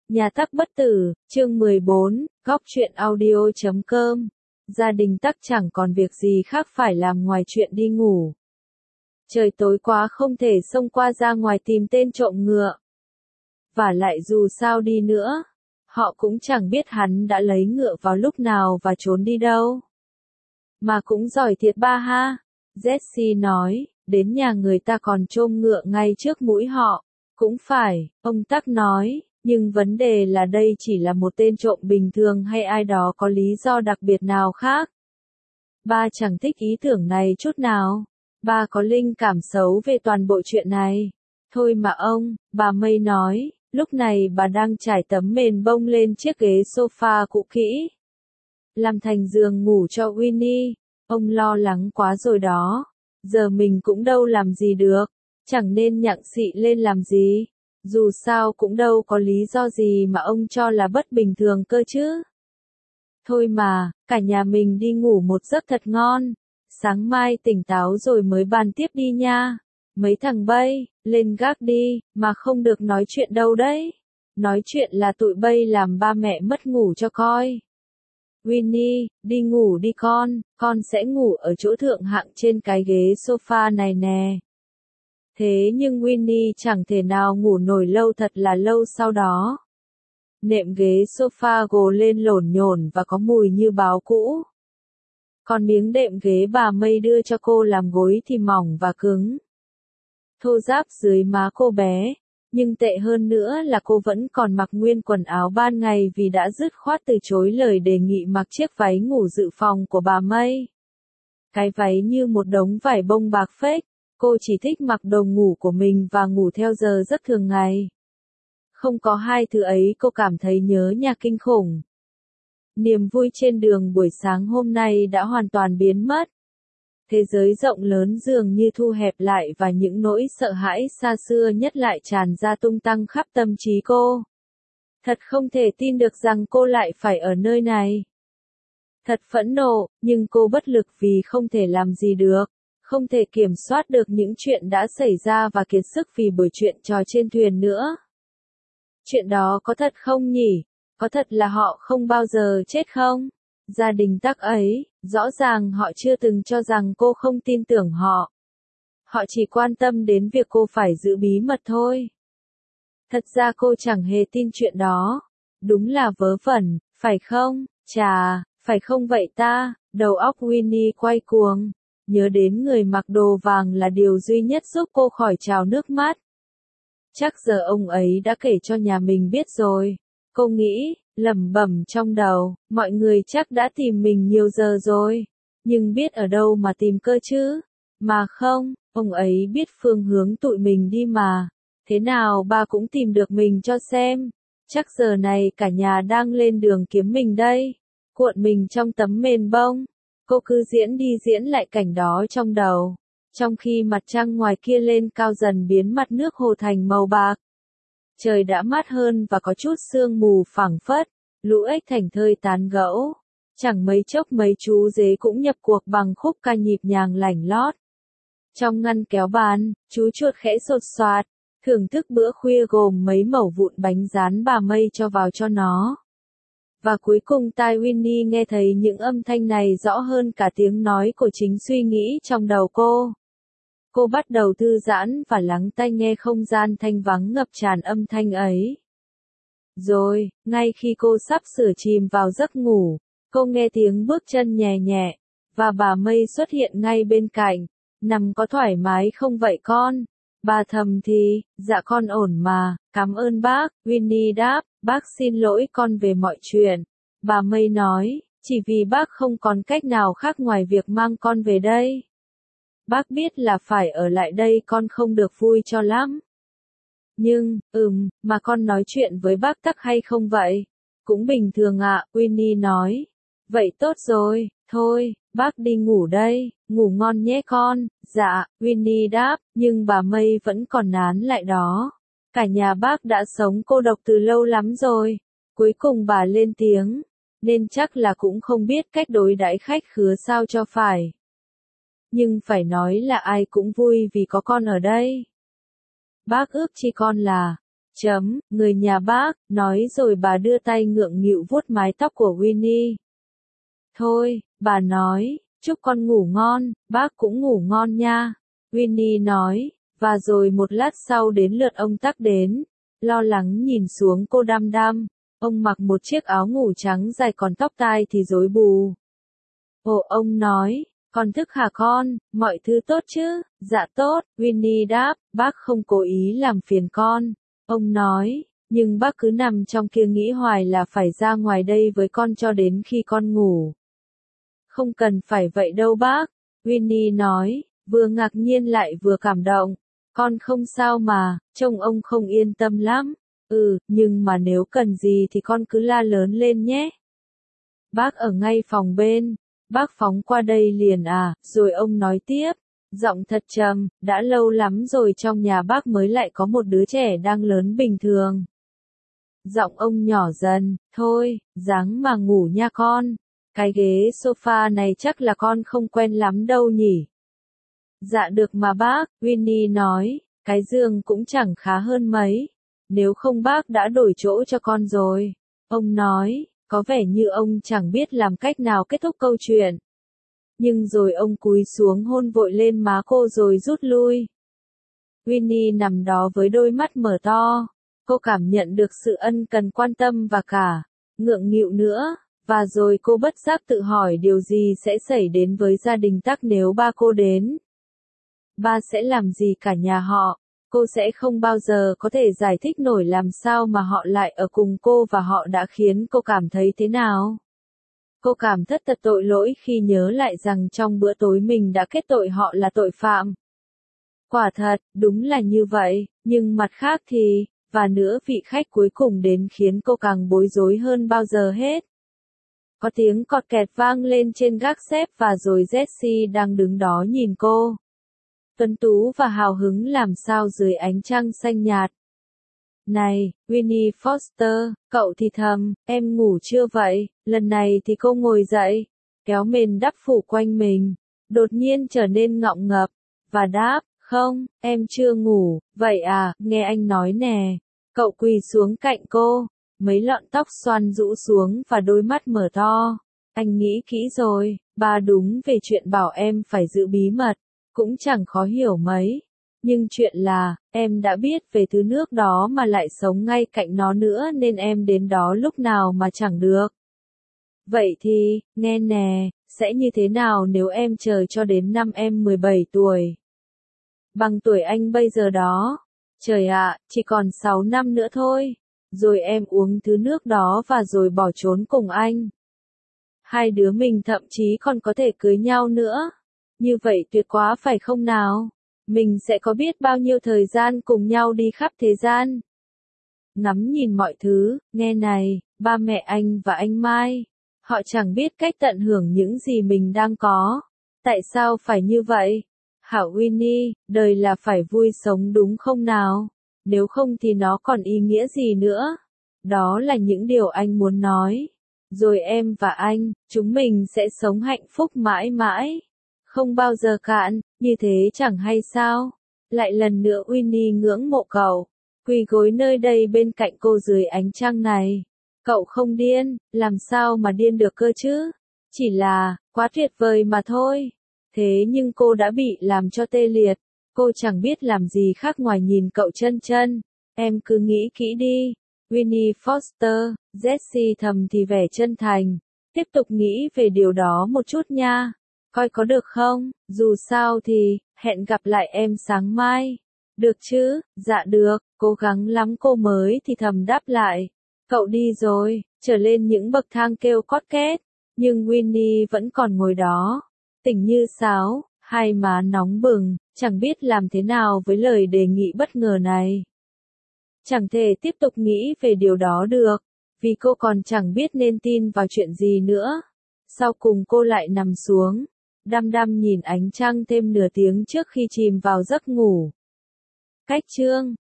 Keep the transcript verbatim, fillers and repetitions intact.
Nhà Tắc Bất Tử, chương mười bốn, góc truyện audio chấm com. Gia đình Tắc chẳng còn việc gì khác phải làm ngoài chuyện đi ngủ. Trời tối quá không thể xông qua ra ngoài tìm tên trộm ngựa. Và lại dù sao đi nữa, họ cũng chẳng biết hắn đã lấy ngựa vào lúc nào và trốn đi đâu. Mà cũng giỏi thiệt ba ha, Jesse nói, đến nhà người ta còn chôm ngựa ngay trước mũi họ. Cũng phải, ông Tắc nói. Nhưng vấn đề là đây chỉ là một tên trộm bình thường hay ai đó có lý do đặc biệt nào khác. Ba chẳng thích ý tưởng này chút nào. Ba có linh cảm xấu về toàn bộ chuyện này. Thôi mà ông, bà May nói, lúc này bà đang trải tấm mền bông lên chiếc ghế sofa cũ kỹ. Làm thành giường ngủ cho Winnie. Ông lo lắng quá rồi đó. Giờ mình cũng đâu làm gì được. Chẳng nên nhặng xị lên làm gì. Dù sao cũng đâu có lý do gì mà ông cho là bất bình thường cơ chứ. Thôi mà, cả nhà mình đi ngủ một giấc thật ngon. Sáng mai tỉnh táo rồi mới bàn tiếp đi nha. Mấy thằng Bay, lên gác đi, mà không được nói chuyện đâu đấy. Nói chuyện là tụi Bay làm ba mẹ mất ngủ cho coi. Winnie, đi ngủ đi con, con sẽ ngủ ở chỗ thượng hạng trên cái ghế sofa này nè. Thế nhưng Winnie chẳng thể nào ngủ nổi lâu thật là lâu sau đó. Nệm ghế sofa gồ lên lổn nhổn và có mùi như báo cũ. Còn miếng đệm ghế bà May đưa cho cô làm gối thì mỏng và cứng. Thô ráp dưới má cô bé, nhưng tệ hơn nữa là cô vẫn còn mặc nguyên quần áo ban ngày vì đã dứt khoát từ chối lời đề nghị mặc chiếc váy ngủ dự phòng của bà May. Cái váy như một đống vải bông bạc phết. Cô chỉ thích mặc đồ ngủ của mình và ngủ theo giờ giấc thường ngày. Không có hai thứ ấy cô cảm thấy nhớ nhà kinh khủng. Niềm vui trên đường buổi sáng hôm nay đã hoàn toàn biến mất. Thế giới rộng lớn dường như thu hẹp lại và những nỗi sợ hãi xa xưa nhất lại tràn ra tung tăng khắp tâm trí cô. Thật không thể tin được rằng cô lại phải ở nơi này. Thật phẫn nộ, nhưng cô bất lực vì không thể làm gì được. Không thể kiểm soát được những chuyện đã xảy ra và kiệt sức vì buổi chuyện trò trên thuyền nữa. Chuyện đó có thật không nhỉ? Có thật là họ không bao giờ chết không? Gia đình Tắc ấy, rõ ràng họ chưa từng cho rằng cô không tin tưởng họ. Họ chỉ quan tâm đến việc cô phải giữ bí mật thôi. Thật ra cô chẳng hề tin chuyện đó. Đúng là vớ vẩn, phải không? Chà, phải không vậy ta? Đầu óc Winnie quay cuồng. Nhớ đến người mặc đồ vàng là điều duy nhất giúp cô khỏi trào nước mắt. Chắc giờ ông ấy đã kể cho nhà mình biết rồi. Cô nghĩ, lẩm bẩm trong đầu, mọi người chắc đã tìm mình nhiều giờ rồi. Nhưng biết ở đâu mà tìm cơ chứ? Mà không, ông ấy biết phương hướng tụi mình đi mà. Thế nào ba cũng tìm được mình cho xem. Chắc giờ này cả nhà đang lên đường kiếm mình đây. Cuộn mình trong tấm mền bông. Cô cứ diễn đi diễn lại cảnh đó trong đầu. Trong khi mặt trăng ngoài kia lên cao dần biến mặt nước hồ thành màu bạc. Trời đã mát hơn và có chút sương mù phảng phất. Lũ ếch thành thơi tán gẫu. Chẳng mấy chốc mấy chú dế cũng nhập cuộc bằng khúc ca nhịp nhàng lảnh lót. Trong ngăn kéo bàn, chú chuột khẽ sột soạt. Thưởng thức bữa khuya gồm mấy mẩu vụn bánh rán bà May cho vào cho nó. Và cuối cùng tai Winnie nghe thấy những âm thanh này rõ hơn cả tiếng nói của chính suy nghĩ trong đầu cô. Cô bắt đầu thư giãn và lắng tai nghe không gian thanh vắng ngập tràn âm thanh ấy. Rồi, ngay khi cô sắp sửa chìm vào giấc ngủ, cô nghe tiếng bước chân nhẹ nhẹ, và bà May xuất hiện ngay bên cạnh. Nằm có thoải mái không vậy con? Bà thầm thì, dạ con ổn mà, cảm ơn bác, Winnie đáp, bác xin lỗi con về mọi chuyện. Bà May nói, chỉ vì bác không còn cách nào khác ngoài việc mang con về đây. Bác biết là phải ở lại đây con không được vui cho lắm. Nhưng, ừm, mà con nói chuyện với bác Tắc hay không vậy? Cũng bình thường ạ, Winnie nói. Vậy tốt rồi, thôi, bác đi ngủ đây, ngủ ngon nhé con. Dạ, Winnie đáp, nhưng bà May vẫn còn nán lại đó. Cả nhà bác đã sống cô độc từ lâu lắm rồi. Cuối cùng bà lên tiếng, nên chắc là cũng không biết cách đối đãi khách khứa sao cho phải. Nhưng phải nói là ai cũng vui vì có con ở đây. Bác ước chi con là, Chấm, người nhà bác, nói rồi bà đưa tay ngượng nghịu vuốt mái tóc của Winnie. Thôi, bà nói, chúc con ngủ ngon, bác cũng ngủ ngon nha. Winnie nói, và rồi một lát sau đến lượt ông Tắc đến, lo lắng nhìn xuống cô Đăm Đăm. Ông mặc một chiếc áo ngủ trắng dài còn tóc tai thì rối bù. Ồ, ông nói, con thức hả con, mọi thứ tốt chứ? Dạ tốt, Winnie đáp, bác không cố ý làm phiền con. Ông nói, nhưng bác cứ nằm trong kia nghĩ hoài là phải ra ngoài đây với con cho đến khi con ngủ. Không cần phải vậy đâu bác, Winnie nói, vừa ngạc nhiên lại vừa cảm động. Con không sao mà, trông ông không yên tâm lắm. Ừ, nhưng mà nếu cần gì thì con cứ la lớn lên nhé. Bác ở ngay phòng bên, bác phóng qua đây liền à, rồi ông nói tiếp, giọng thật trầm, đã lâu lắm rồi trong nhà bác mới lại có một đứa trẻ đang lớn bình thường. Giọng ông nhỏ dần, thôi, ráng mà ngủ nha con, cái ghế sofa này chắc là con không quen lắm đâu nhỉ. Dạ được mà bác, Winnie nói, cái giường cũng chẳng khá hơn mấy. Nếu không bác đã đổi chỗ cho con rồi. Ông nói, có vẻ như ông chẳng biết làm cách nào kết thúc câu chuyện. Nhưng rồi ông cúi xuống hôn vội lên má cô rồi rút lui. Winnie nằm đó với đôi mắt mở to. Cô cảm nhận được sự ân cần quan tâm và cả ngượng nghịu nữa. Và rồi cô bất giác tự hỏi điều gì sẽ xảy đến với gia đình Tắc nếu ba cô đến. Ba sẽ làm gì cả nhà họ? Cô sẽ không bao giờ có thể giải thích nổi làm sao mà họ lại ở cùng cô và họ đã khiến cô cảm thấy thế nào. Cô cảm thất thật tội lỗi khi nhớ lại rằng trong bữa tối mình đã kết tội họ là tội phạm. Quả thật, đúng là như vậy, nhưng mặt khác thì, và nữa vị khách cuối cùng đến khiến cô càng bối rối hơn bao giờ hết. Có tiếng cọt kẹt vang lên trên gác xếp và rồi Jessie đang đứng đó nhìn cô. Tuấn tú và hào hứng làm sao dưới ánh trăng xanh nhạt. Này, Winnie Foster, cậu thì thầm, em ngủ chưa vậy? Lần này thì cô ngồi dậy, kéo mền đắp phủ quanh mình, đột nhiên trở nên ngọng ngập, và đáp, không, em chưa ngủ, vậy à, nghe anh nói nè. Cậu quỳ xuống cạnh cô, mấy lọn tóc xoăn rũ xuống và đôi mắt mở to. Anh nghĩ kỹ rồi, ba đúng về chuyện bảo em phải giữ bí mật. Cũng chẳng khó hiểu mấy. Nhưng chuyện là, em đã biết về thứ nước đó mà lại sống ngay cạnh nó nữa nên em đến đó lúc nào mà chẳng được. Vậy thì, nghe nè, sẽ như thế nào nếu em chờ cho đến năm em mười bảy tuổi? Bằng tuổi anh bây giờ đó. Trời ạ, chỉ còn sáu năm nữa thôi. Rồi em uống thứ nước đó và rồi bỏ trốn cùng anh. Hai đứa mình thậm chí còn có thể cưới nhau nữa. Như vậy tuyệt quá phải không nào? Mình sẽ có biết bao nhiêu thời gian cùng nhau đi khắp thế gian. Ngắm nhìn mọi thứ, nghe này, ba mẹ anh và anh Mai. Họ chẳng biết cách tận hưởng những gì mình đang có. Tại sao phải như vậy? Hảo Winnie, đời là phải vui sống đúng không nào? Nếu không thì nó còn ý nghĩa gì nữa? Đó là những điều anh muốn nói. Rồi em và anh, chúng mình sẽ sống hạnh phúc mãi mãi. Không bao giờ cạn, như thế chẳng hay sao? Lại lần nữa Winnie ngưỡng mộ cậu, quỳ gối nơi đây bên cạnh cô dưới ánh trăng này. Cậu không điên, làm sao mà điên được cơ chứ? Chỉ là, quá tuyệt vời mà thôi. Thế nhưng cô đã bị làm cho tê liệt. Cô chẳng biết làm gì khác ngoài nhìn cậu chân chân. Em cứ nghĩ kỹ đi. Winnie Foster, Jessie thầm thì vẻ chân thành. Tiếp tục nghĩ về điều đó một chút nha. Coi có được không? Dù sao thì, hẹn gặp lại em sáng mai. Được chứ? Dạ được, cố gắng lắm cô mới thì thầm đáp lại. Cậu đi rồi, trở lên những bậc thang kêu cót két. Nhưng Winnie vẫn còn ngồi đó. Tỉnh như sáo, hai má nóng bừng, chẳng biết làm thế nào với lời đề nghị bất ngờ này. Chẳng thể tiếp tục nghĩ về điều đó được, vì cô còn chẳng biết nên tin vào chuyện gì nữa. Sau cùng cô lại nằm xuống, đăm đăm nhìn ánh trăng thêm nửa tiếng trước khi chìm vào giấc ngủ. Cách chương